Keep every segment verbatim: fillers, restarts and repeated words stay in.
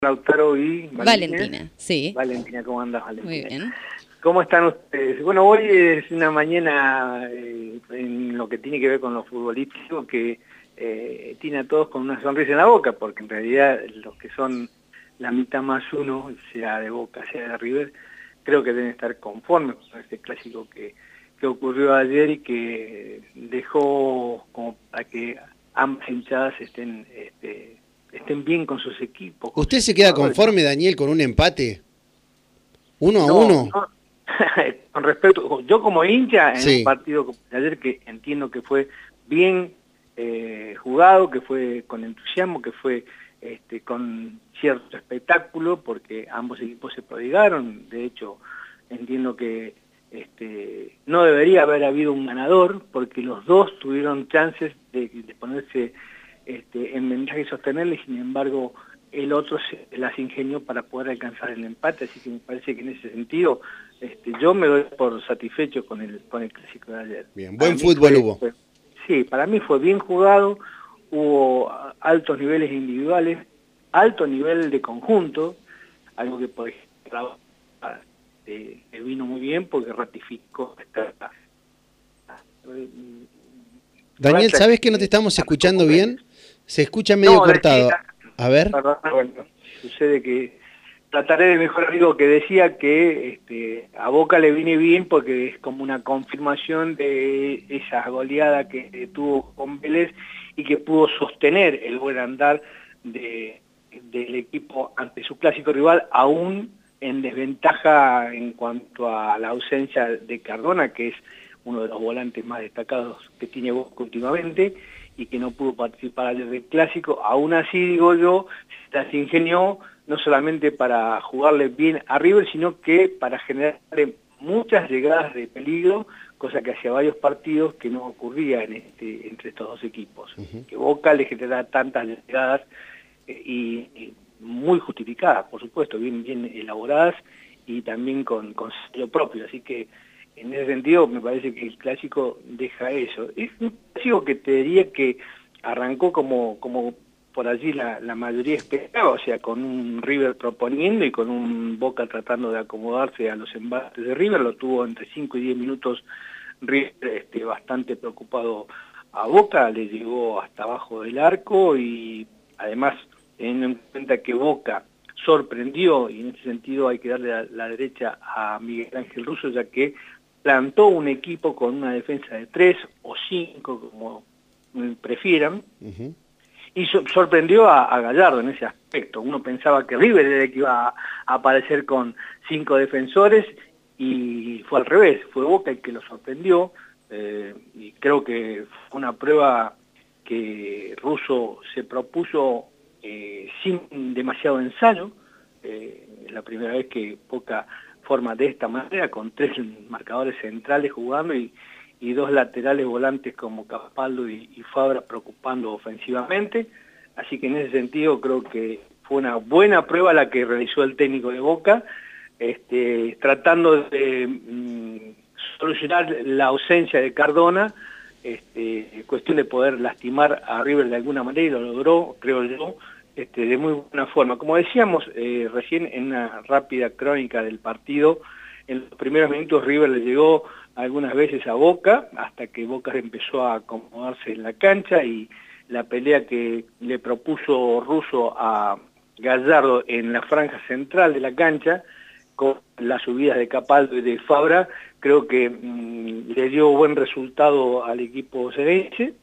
Lautaro y Valentina. Valentina, sí. Valentina, ¿cómo andas, Valentina? Muy bien. ¿Cómo están ustedes? Bueno, hoy es una mañana eh, en lo que tiene que ver con lo futbolístico que eh, tiene a todos con una sonrisa en la boca, porque en realidad los que son la mitad más uno, sea de Boca, sea de River, creo que deben estar conformes con este clásico que, que ocurrió ayer y que dejó como para que ambas hinchadas estén... Este, estén bien con sus equipos. Con ¿Usted sus se queda jugadores, conforme, ¿no? Daniel, con un empate? ¿Uno a No, uno? no. Con respecto, yo como hincha en Sí. un partido como de ayer que entiendo que fue bien eh, jugado, que fue con entusiasmo, que fue este, con cierto espectáculo, porque ambos equipos se prodigaron. De hecho, entiendo que este, no debería haber habido un ganador, porque los dos tuvieron chances de, de ponerse este, en ventaja y sostenerle, y sin embargo el otro se las ingenió para poder alcanzar el empate, así que me parece que en ese sentido este, yo me doy por satisfecho con el con el clásico de ayer. Bien, Para buen mí fútbol fue, hubo. fue, sí, para mí fue bien jugado, hubo altos niveles individuales, alto nivel de conjunto, algo que por ejemplo eh, vino muy bien porque ratificó esta... Daniel, ¿sabes que no te estamos escuchando bien? Se escucha medio no, cortado. decía, A ver. perdón, bueno, sucede que trataré de mejorar algo que decía que este, a Boca le viene bien porque es como una confirmación de esa goleada que tuvo con Vélez y que pudo sostener el buen andar de, del equipo ante su clásico rival, aún en desventaja en cuanto a la ausencia de Cardona, que es uno de los volantes más destacados que tiene Boca últimamente, y que no pudo participar ayer del clásico. Aún así, digo yo, se las ingenió no solamente para jugarle bien a River, sino que para generarle muchas llegadas de peligro, cosa que hacía varios partidos que no ocurría en este, entre estos dos equipos. Uh-huh. Que Boca le genera tantas llegadas eh, y, y muy justificadas, por supuesto, bien, bien elaboradas y también con, con sello propio, así que en ese sentido me parece que el clásico deja eso. Es un clásico que te diría que arrancó como, como por allí la, la mayoría esperaba, o sea, con un River proponiendo y con un Boca tratando de acomodarse a los embates de River. Lo tuvo entre cinco y diez minutos River este, bastante preocupado a Boca, le llegó hasta abajo del arco y además teniendo en cuenta que Boca sorprendió, y en ese sentido hay que darle la, la derecha a Miguel Ángel Russo, ya que plantó un equipo con una defensa de tres o cinco, como prefieran, uh-huh. y so sorprendió a, a Gallardo en ese aspecto. Uno pensaba que River era el que iba a, a aparecer con cinco defensores, y fue al revés, fue Boca el que lo sorprendió, eh, y creo que fue una prueba que Russo se propuso eh, sin demasiado ensayo. Eh, es la primera vez que Boca forma de esta manera, con tres marcadores centrales jugando y, y dos laterales volantes como Capaldo y, y Fabra preocupando ofensivamente, así que en ese sentido creo que fue una buena prueba la que realizó el técnico de Boca, este, tratando de mm, solucionar la ausencia de Cardona, este, cuestión de poder lastimar a River de alguna manera, y lo logró, creo yo, Este, de muy buena forma. Como decíamos eh, recién en una rápida crónica del partido, en los primeros minutos River le llegó algunas veces a Boca, hasta que Boca empezó a acomodarse en la cancha, y la pelea que le propuso Russo a Gallardo en la franja central de la cancha, con las subidas de Capaldo y de Fabra, creo que mmm, le dio buen resultado al equipo cerense,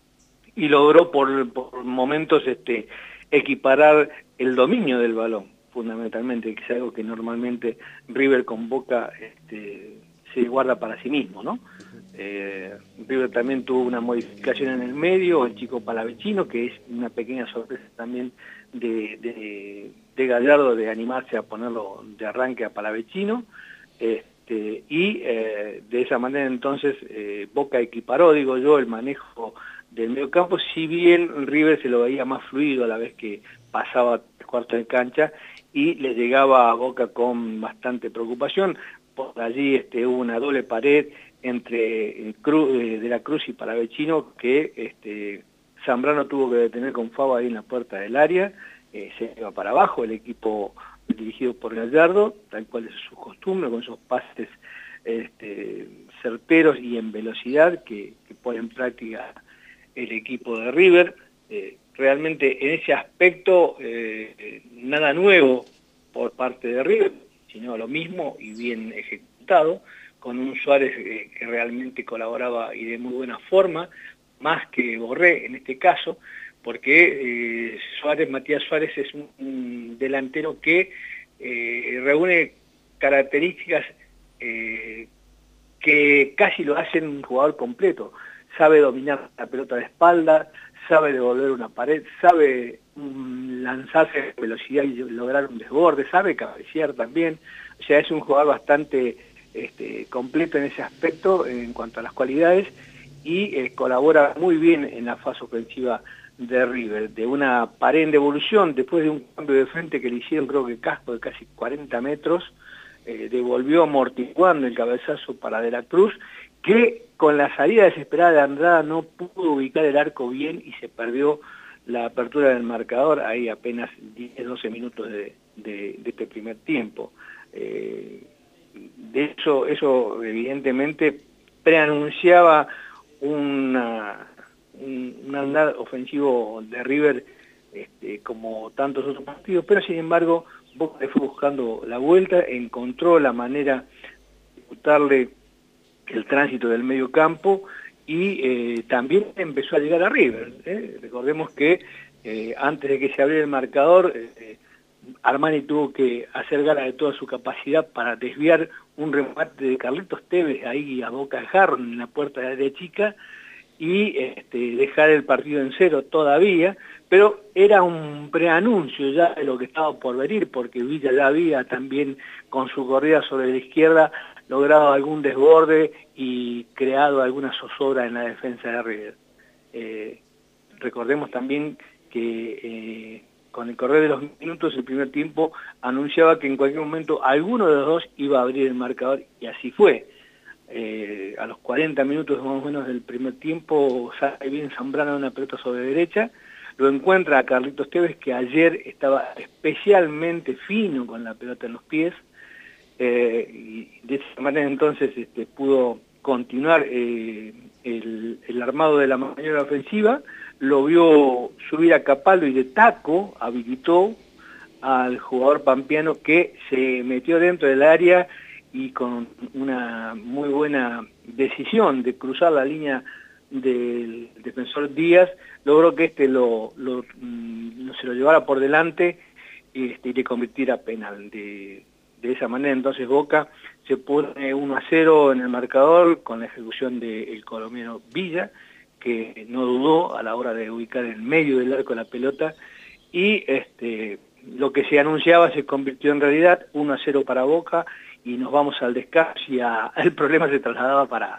y logró por, por momentos este equiparar el dominio del balón, fundamentalmente, que es algo que normalmente River con Boca este, se guarda para sí mismo, ¿no? Eh, River también tuvo una modificación en el medio, el chico Palavecino, que es una pequeña sorpresa también de, de, de Gallardo, de animarse a ponerlo de arranque a Palavecino, este, y eh, de esa manera entonces eh, Boca equiparó, digo yo, el manejo del medio campo, si bien River se lo veía más fluido a la vez que pasaba el cuarto de cancha y le llegaba a Boca con bastante preocupación. Por allí este, hubo una doble pared entre Cruz, eh, de la Cruz y Palavecino, que este, Zambrano tuvo que detener con Fava ahí en la puerta del área, eh, se iba para abajo el equipo dirigido por Gallardo, tal cual es su costumbre, con esos pases este, certeros y en velocidad que, que pone en práctica el equipo de River. Eh, realmente en ese aspecto eh, nada nuevo por parte de River, sino lo mismo y bien ejecutado, con un Suárez eh, que realmente colaboraba y de muy buena forma, más que Borré en este caso, porque eh, Suárez, Matías Suárez es un, un delantero que eh, reúne características eh, que casi lo hacen un jugador completo. Sabe dominar la pelota de espalda, sabe devolver una pared, sabe um, lanzarse en velocidad y lograr un desborde, sabe cabecear también. O sea, es un jugador bastante este, completo en ese aspecto en cuanto a las cualidades y eh, colabora muy bien en la fase ofensiva de River, de una pared en devolución, después de un cambio de frente que le hicieron creo que casco de casi cuarenta metros, eh, devolvió amortiguando el cabezazo para De la Cruz, que con la salida desesperada de Andrada no pudo ubicar el arco bien y se perdió la apertura del marcador, ahí apenas diez doce minutos de, de, de este primer tiempo. Eh, de hecho, eso evidentemente preanunciaba una... un, un andar ofensivo de River este, como tantos otros partidos, pero sin embargo Boca le fue buscando la vuelta, encontró la manera de ejecutarle el tránsito del medio campo y eh, también empezó a llegar a River. ¿eh? Recordemos que eh, antes de que se abriera el marcador, eh, Armani tuvo que hacer gala de toda su capacidad para desviar un remate de Carlitos Tevez ahí a boca de jarro en la puerta de área chica, y este, dejar el partido en cero todavía, pero era un preanuncio ya de lo que estaba por venir, porque Villa ya había también con su corrida sobre la izquierda logrado algún desborde y creado alguna zozobra en la defensa de River. Eh, recordemos también que eh, con el correr de los minutos el primer tiempo anunciaba que en cualquier momento alguno de los dos iba a abrir el marcador y así fue. Eh, a los cuarenta minutos más o menos del primer tiempo sale bien Zambrano de una pelota sobre derecha, lo encuentra a Carlitos Tevez, que ayer estaba especialmente fino con la pelota en los pies, eh, y de esa manera entonces este, pudo continuar eh, el, el armado de la maniobra ofensiva, lo vio subir a Capaldo y de taco habilitó al jugador pampeano, que se metió dentro del área y con una muy buena decisión de cruzar la línea del defensor Díaz, logró que este lo, lo, lo se lo llevara por delante este, y le convirtiera penal. De, de esa manera entonces Boca se pone uno a cero en el marcador con la ejecución del colombiano Villa, que no dudó a la hora de ubicar en medio del arco la pelota, y este, lo que se anunciaba se convirtió en realidad, uno a cero para Boca, y nos vamos al descanso y a, el problema se trasladaba para,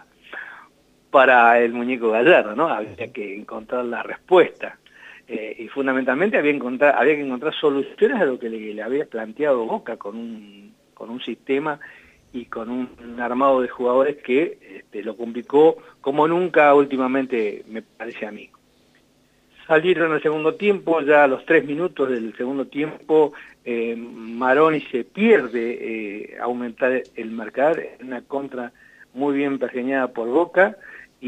para el muñeco Gallardo, ¿no? Había que encontrar la respuesta. Eh, y fundamentalmente había, encontrar, había que encontrar soluciones a lo que le, le había planteado Boca con un, con un sistema y con un, un armado de jugadores que este, lo complicó como nunca últimamente, me parece a mí. Salieron el segundo tiempo, ya a los tres minutos del segundo tiempo, eh, Maroni se pierde eh, aumentar el marcador en una contra muy bien pergeñada por Boca,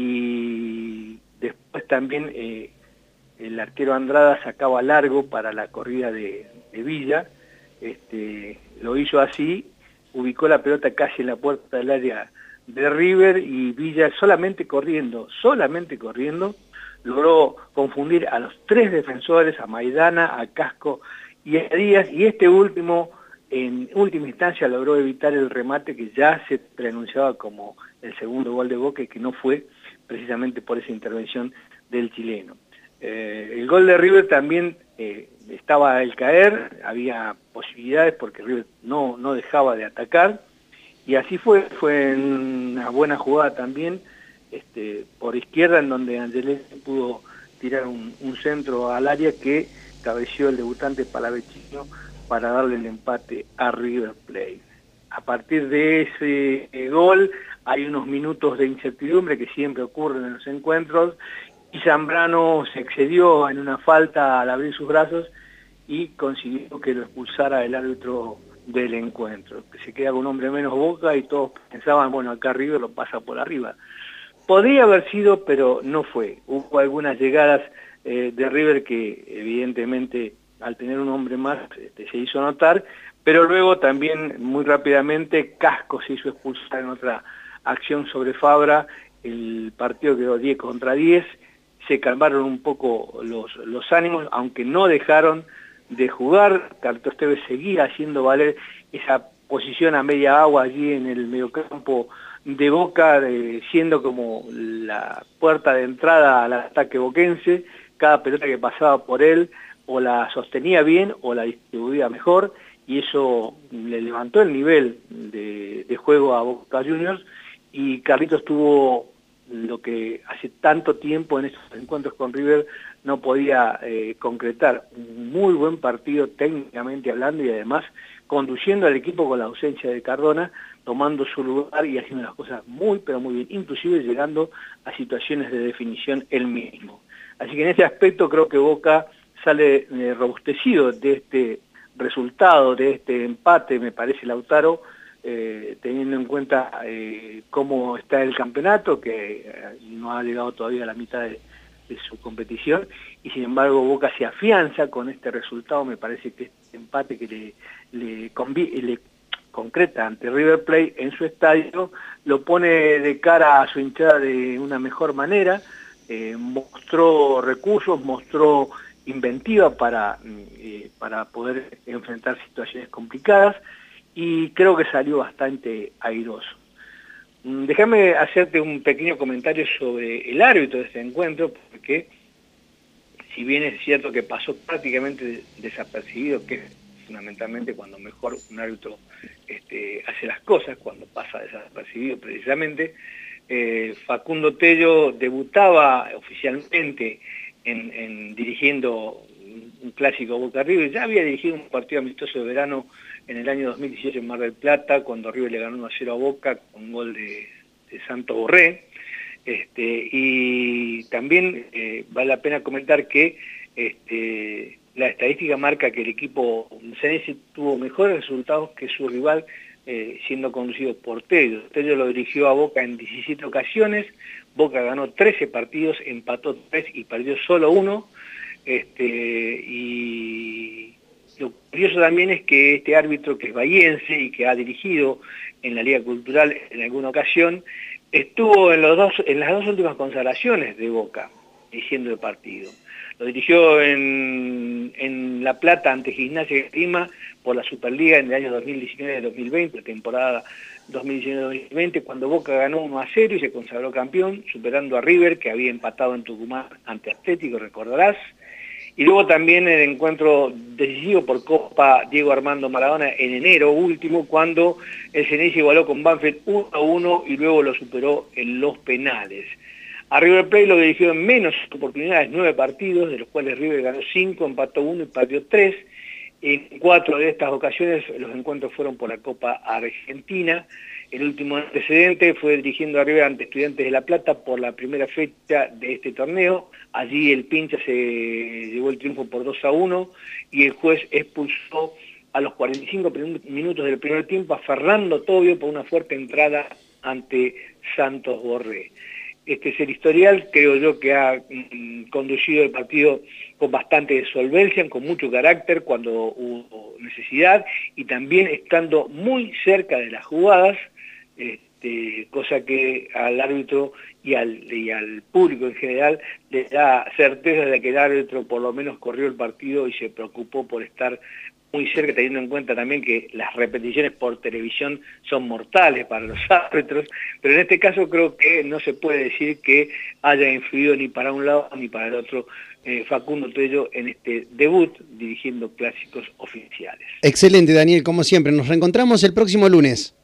y después también eh, el arquero Andrada sacaba largo para la corrida de, de Villa, este, lo hizo así, ubicó la pelota casi en la puerta del área de River, y Villa solamente corriendo, solamente corriendo, logró confundir a los tres defensores, a Maidana, a Casco y a Díaz, y este último, en última instancia, logró evitar el remate que ya se preanunciaba como el segundo gol de Boca, y que no fue precisamente por esa intervención del chileno. Eh, el gol de River también eh, estaba al caer, había posibilidades porque River no, no dejaba de atacar, y así fue, fue una buena jugada también, Este, por izquierda, en donde Angelés pudo tirar un, un centro al área que cabeció el debutante palavecino para darle el empate a River Plate. A partir de ese eh, gol hay unos minutos de incertidumbre que siempre ocurren en los encuentros, y Zambrano se excedió en una falta al abrir sus brazos y consiguió que lo expulsara el árbitro del encuentro, que se queda con un hombre menos Boca y todos pensaban, bueno, acá River lo pasa por arriba. Podría haber sido, pero no fue. Hubo algunas llegadas eh, de River que evidentemente al tener un hombre más este, se hizo notar, pero luego también muy rápidamente Casco se hizo expulsar en otra acción sobre Fabra, el partido quedó diez contra diez, se calmaron un poco los, los ánimos, aunque no dejaron de jugar. Carlitos Tevez seguía haciendo valer esa posición a media agua allí en el mediocampo de Boca, de, siendo como la puerta de entrada al ataque boquense. Cada pelota que pasaba por él o la sostenía bien o la distribuía mejor, y eso le levantó el nivel de, de juego a Boca Juniors, y Carlitos tuvo lo que hace tanto tiempo en estos encuentros con River no podía eh, concretar. Un muy buen partido técnicamente hablando, y además conduciendo al equipo con la ausencia de Cardona, tomando su lugar y haciendo las cosas muy pero muy bien, inclusive llegando a situaciones de definición él mismo. Así que en ese aspecto creo que Boca sale eh, robustecido de este resultado, de este empate, me parece, Lautaro, eh, teniendo en cuenta eh, cómo está el campeonato, que eh, no ha llegado todavía a la mitad de, de su competición, y sin embargo Boca se afianza con este resultado. Me parece que este empate que le, le, le concreta ante River Plate en su estadio lo pone de cara a su hinchada de una mejor manera. Eh, mostró recursos, mostró inventiva para, eh, para poder enfrentar situaciones complicadas, y creo que salió bastante airoso. Mm, déjame hacerte un pequeño comentario sobre el árbitro de este encuentro, porque si bien es cierto que pasó prácticamente desapercibido, que es fundamentalmente cuando mejor un árbitro este, hace las cosas, cuando pasa desapercibido precisamente, eh, Facundo Tello debutaba oficialmente en, en dirigiendo un clásico Boca River. Ya había dirigido un partido amistoso de verano en el año dos mil dieciocho en Mar del Plata, cuando River le ganó uno a cero a Boca con un gol de, de Santos Borré. Este, y también eh, vale la pena comentar que este, la estadística marca que el equipo ceneice tuvo mejores resultados que su rival, eh, siendo conducido por Tello. Tello lo dirigió a Boca en diecisiete ocasiones, Boca ganó trece partidos, empató tres y perdió solo uno. Este, y lo curioso también es que este árbitro, que es bahiense y que ha dirigido en la Liga Cultural en alguna ocasión, estuvo en, los dos, en las dos últimas consagraciones de Boca, dirigiendo el partido. Lo dirigió en, en La Plata ante Gimnasia de Grima por la Superliga en el año dos mil diecinueve dos mil veinte, temporada dos mil diecinueve dos mil veinte, cuando Boca ganó uno a cero y se consagró campeón, superando a River, que había empatado en Tucumán ante Atlético, recordarás. Y luego también el encuentro decisivo por Copa Diego Armando Maradona en enero último, cuando el Ceneice igualó con Banfield uno a uno y luego lo superó en los penales. A River Plate lo dirigió en menos oportunidades, nueve partidos, de los cuales River ganó cinco, empató uno y perdió tres. En cuatro de estas ocasiones los encuentros fueron por la Copa Argentina. El último antecedente fue dirigiendo a River ante Estudiantes de La Plata por la primera fecha de este torneo. Allí el Pincha se llevó el triunfo por dos a uno y el juez expulsó a los cuarenta y cinco minutos del primer tiempo a Fernando Tobio por una fuerte entrada ante Santos Borré. Este es el historial, creo yo que ha mm, conducido el partido con bastante solvencia, con mucho carácter cuando hubo necesidad, y también estando muy cerca de las jugadas, este, cosa que al árbitro y al, y al público en general le da certeza de que el árbitro por lo menos corrió el partido y se preocupó por estar muy cerca, teniendo en cuenta también que las repeticiones por televisión son mortales para los árbitros, pero en este caso creo que no se puede decir que haya influido ni para un lado ni para el otro eh, Facundo Tello en este debut dirigiendo clásicos oficiales. Excelente, Daniel, como siempre. Nos reencontramos el próximo lunes.